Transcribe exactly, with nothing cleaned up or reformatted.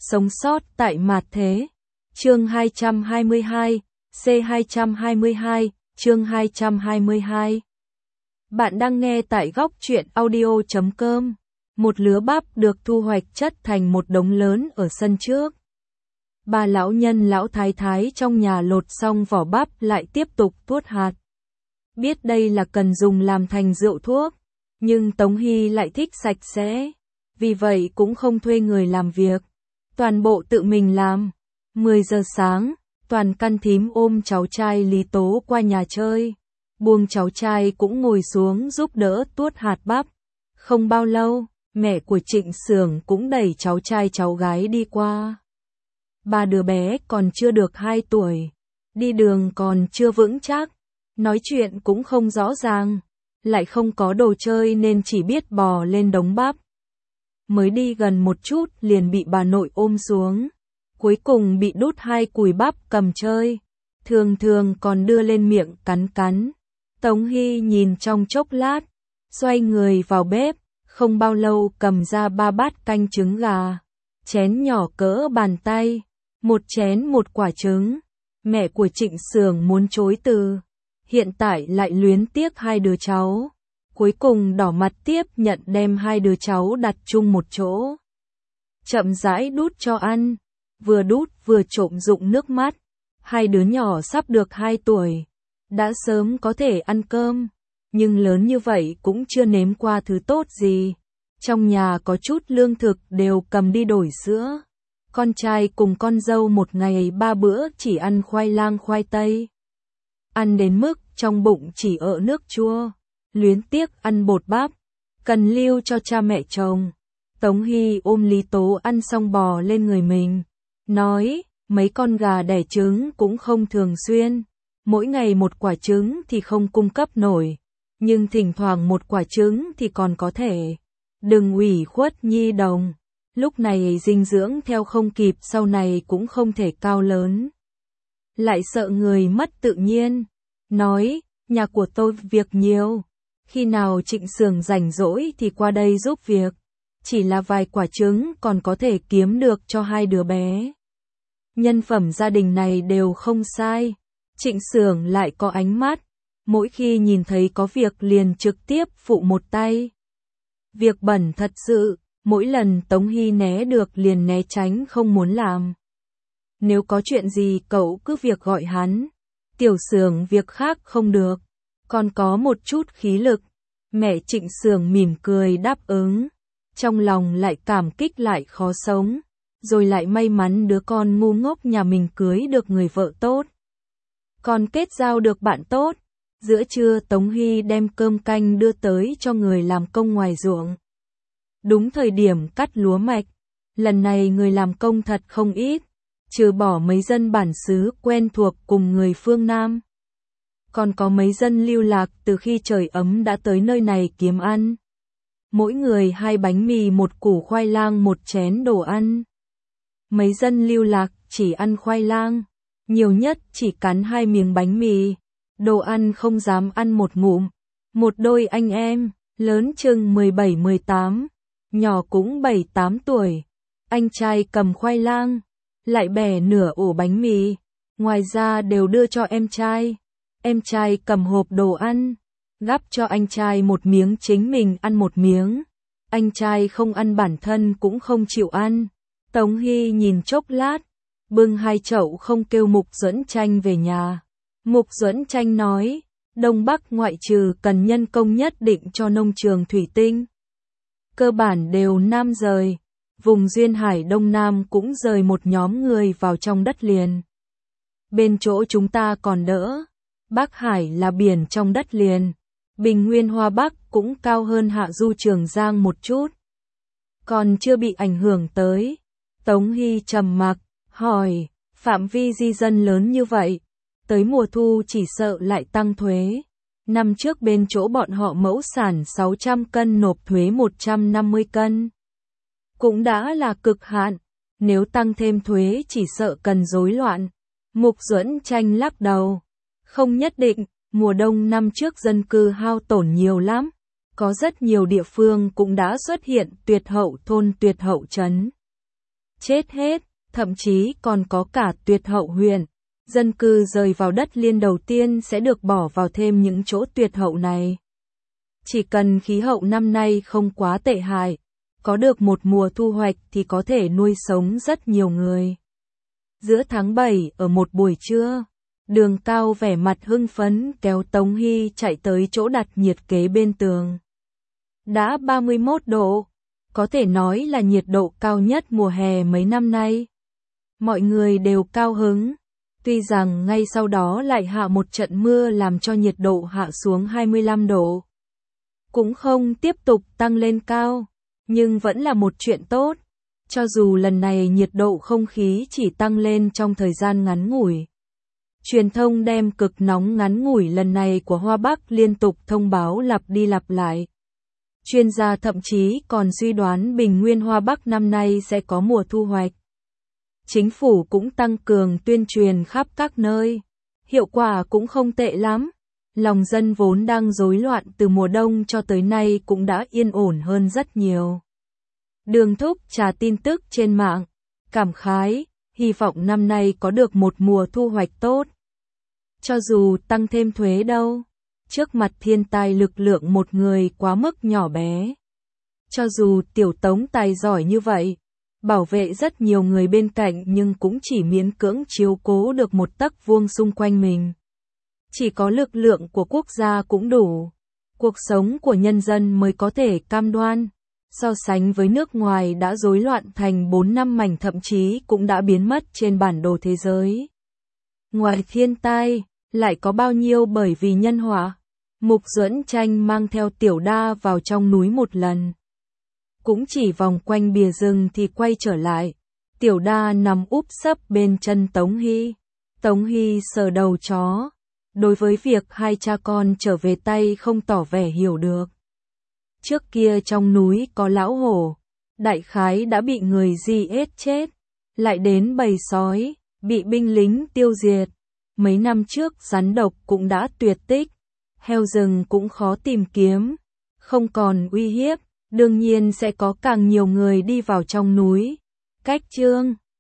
Sống sót tại mạt thế. Chương hai trăm hai mươi hai, C hai trăm hai mươi hai, chương hai trăm hai mươi hai. Bạn đang nghe tại góc truyện audio chấm com. Một lứa bắp được thu hoạch chất thành một đống lớn ở sân trước. Ba lão nhân lão thái thái trong nhà lột xong vỏ bắp lại tiếp tục tuốt hạt. Biết đây là cần dùng làm thành rượu thuốc, nhưng Tống Hy lại thích sạch sẽ, vì vậy cũng không thuê người làm việc, toàn bộ tự mình làm. mười giờ sáng, toàn căn thím ôm cháu trai Lý Tố qua nhà chơi, buông cháu trai cũng ngồi xuống giúp đỡ tuốt hạt bắp. Không bao lâu, mẹ của Trịnh Sưởng cũng đẩy cháu trai cháu gái đi qua. Ba đứa bé còn chưa được hai tuổi, đi đường còn chưa vững chắc, nói chuyện cũng không rõ ràng, lại không có đồ chơi nên chỉ biết bò lên đống bắp. Mới đi gần một chút liền bị bà nội ôm xuống, cuối cùng bị đút hai cùi bắp cầm chơi, thường thường còn đưa lên miệng cắn cắn. Tống Hy nhìn trong chốc lát, xoay người vào bếp, không bao lâu cầm ra ba bát canh trứng gà, chén nhỏ cỡ bàn tay, một chén một quả trứng. Mẹ của Trịnh Sưởng muốn chối từ, hiện tại lại luyến tiếc hai đứa cháu, cuối cùng đỏ mặt tiếp nhận đem hai đứa cháu đặt chung một chỗ. Chậm rãi đút cho ăn, vừa đút vừa trộm rụng nước mắt. Hai đứa nhỏ sắp được hai tuổi, đã sớm có thể ăn cơm, nhưng lớn như vậy cũng chưa nếm qua thứ tốt gì. Trong nhà có chút lương thực đều cầm đi đổi sữa. Con trai cùng con dâu một ngày ba bữa chỉ ăn khoai lang khoai tây. Ăn đến mức trong bụng chỉ ợ nước chua, luyến tiếc ăn bột bắp, cần lưu cho cha mẹ chồng. Tống Hy ôm Lý Tố ăn xong bò lên người mình, nói, mấy con gà đẻ trứng cũng không thường xuyên, mỗi ngày một quả trứng thì không cung cấp nổi, nhưng thỉnh thoảng một quả trứng thì còn có thể. Đừng ủy khuất nhi đồng, lúc này dinh dưỡng theo không kịp, sau này cũng không thể cao lớn. Lại sợ người mất tự nhiên, nói, nhà của tôi việc nhiều, khi nào Trịnh Sưởng rảnh rỗi thì qua đây giúp việc, chỉ là vài quả trứng còn có thể kiếm được cho hai đứa bé. Nhân phẩm gia đình này đều không sai, Trịnh Sưởng lại có ánh mắt, mỗi khi nhìn thấy có việc liền trực tiếp phụ một tay. Việc bẩn thật sự, mỗi lần Tống Hy né được liền né tránh không muốn làm. Nếu có chuyện gì cậu cứ việc gọi hắn, Tiểu Sưởng việc khác không được, còn có một chút khí lực. Mẹ Trịnh Sưởng mỉm cười đáp ứng, trong lòng lại cảm kích lại khó sống, rồi lại may mắn đứa con ngu ngốc nhà mình cưới được người vợ tốt, còn kết giao được bạn tốt. Giữa trưa Tống Hy đem cơm canh đưa tới cho người làm công ngoài ruộng. Đúng thời điểm cắt lúa mạch, lần này người làm công thật không ít, trừ bỏ mấy dân bản xứ quen thuộc cùng người phương Nam. Còn có mấy dân lưu lạc từ khi trời ấm đã tới nơi này kiếm ăn. Mỗi người hai bánh mì, một củ khoai lang, một chén đồ ăn. Mấy dân lưu lạc chỉ ăn khoai lang, nhiều nhất chỉ cắn hai miếng bánh mì, đồ ăn không dám ăn một ngụm. Một đôi anh em, lớn chừng mười bảy mười tám, nhỏ cũng bảy tám tuổi. Anh trai cầm khoai lang, lại bẻ nửa ổ bánh mì, ngoài ra đều đưa cho em trai. Em trai cầm hộp đồ ăn, gắp cho anh trai một miếng, chính mình ăn một miếng. Anh trai không ăn, bản thân cũng không chịu ăn. Tống Hy nhìn chốc lát, bưng hai chậu không kêu Mục Duẫn Tranh về nhà. Mục Duẫn Tranh nói, Đông Bắc ngoại trừ cần nhân công nhất định cho nông trường thủy tinh, cơ bản đều Nam rời. Vùng duyên hải Đông Nam cũng rời một nhóm người vào trong đất liền. Bên chỗ chúng ta còn đỡ, Bắc Hải là biển trong đất liền, bình nguyên Hoa Bắc cũng cao hơn hạ du Trường Giang một chút, còn chưa bị ảnh hưởng tới. Tống Hy trầm mặc, hỏi, phạm vi di dân lớn như vậy, tới mùa thu chỉ sợ lại tăng thuế. Năm trước bên chỗ bọn họ mẫu sản sáu trăm cân nộp thuế một trăm năm mươi cân. Cũng đã là cực hạn, nếu tăng thêm thuế chỉ sợ cần rối loạn. Mục Duẫn Tranh lắc đầu, không nhất định, mùa đông năm trước dân cư hao tổn nhiều lắm, có rất nhiều địa phương cũng đã xuất hiện tuyệt hậu thôn tuyệt hậu trấn. chết hết, thậm chí còn có cả Tuyệt Hậu huyện. Dân cư rời vào đất Liên đầu tiên sẽ được bỏ vào thêm những chỗ tuyệt hậu này. Chỉ cần khí hậu năm nay không quá tệ hại, có được một mùa thu hoạch thì có thể nuôi sống rất nhiều người. Giữa tháng bảy ở một buổi trưa, Đường Cao vẻ mặt hưng phấn kéo Tống Hy chạy tới chỗ đặt nhiệt kế bên tường. Đã ba mươi mốt độ, có thể nói là nhiệt độ cao nhất mùa hè mấy năm nay. Mọi người đều cao hứng, tuy rằng ngay sau đó lại hạ một trận mưa làm cho nhiệt độ hạ xuống hai mươi lăm độ. Cũng không tiếp tục tăng lên cao, nhưng vẫn là một chuyện tốt. Cho dù lần này nhiệt độ không khí chỉ tăng lên trong thời gian ngắn ngủi. Truyền thông đem cực nóng ngắn ngủi lần này của Hoa Bắc liên tục thông báo lặp đi lặp lại. Chuyên gia thậm chí còn suy đoán bình nguyên Hoa Bắc năm nay sẽ có mùa thu hoạch. Chính phủ cũng tăng cường tuyên truyền khắp các nơi. Hiệu quả cũng không tệ lắm. Lòng dân vốn đang rối loạn từ mùa đông cho tới nay cũng đã yên ổn hơn rất nhiều. Đường Thúc trà tin tức trên mạng, cảm khái, hy vọng năm nay có được một mùa thu hoạch tốt. Cho dù tăng thêm thuế đâu, trước mặt thiên tai lực lượng một người quá mức nhỏ bé. Cho dù tiểu Tống tài giỏi như vậy, bảo vệ rất nhiều người bên cạnh nhưng cũng chỉ miễn cưỡng chiếu cố được một tấc vuông xung quanh mình. Chỉ có lực lượng của quốc gia cũng đủ, cuộc sống của nhân dân mới có thể cam đoan. So sánh với nước ngoài đã rối loạn thành bốn năm mảnh thậm chí cũng đã biến mất trên bản đồ thế giới. Ngoài thiên tai, lại có bao nhiêu bởi vì nhân họa. Mục Duẫn Tranh mang theo Tiểu Đa vào trong núi một lần. Cũng chỉ vòng quanh bìa rừng thì quay trở lại. Tiểu Đa nằm úp sấp bên chân Tống Hy. Tống Hy sờ đầu chó. Đối với việc hai cha con trở về tay không tỏ vẻ hiểu được. Trước kia trong núi có lão hổ, đại khái đã bị người giết chết, lại đến bầy sói, bị binh lính tiêu diệt. Mấy năm trước rắn độc cũng đã tuyệt tích, heo rừng cũng khó tìm kiếm, không còn uy hiếp, đương nhiên sẽ có càng nhiều người đi vào trong núi. Cách chương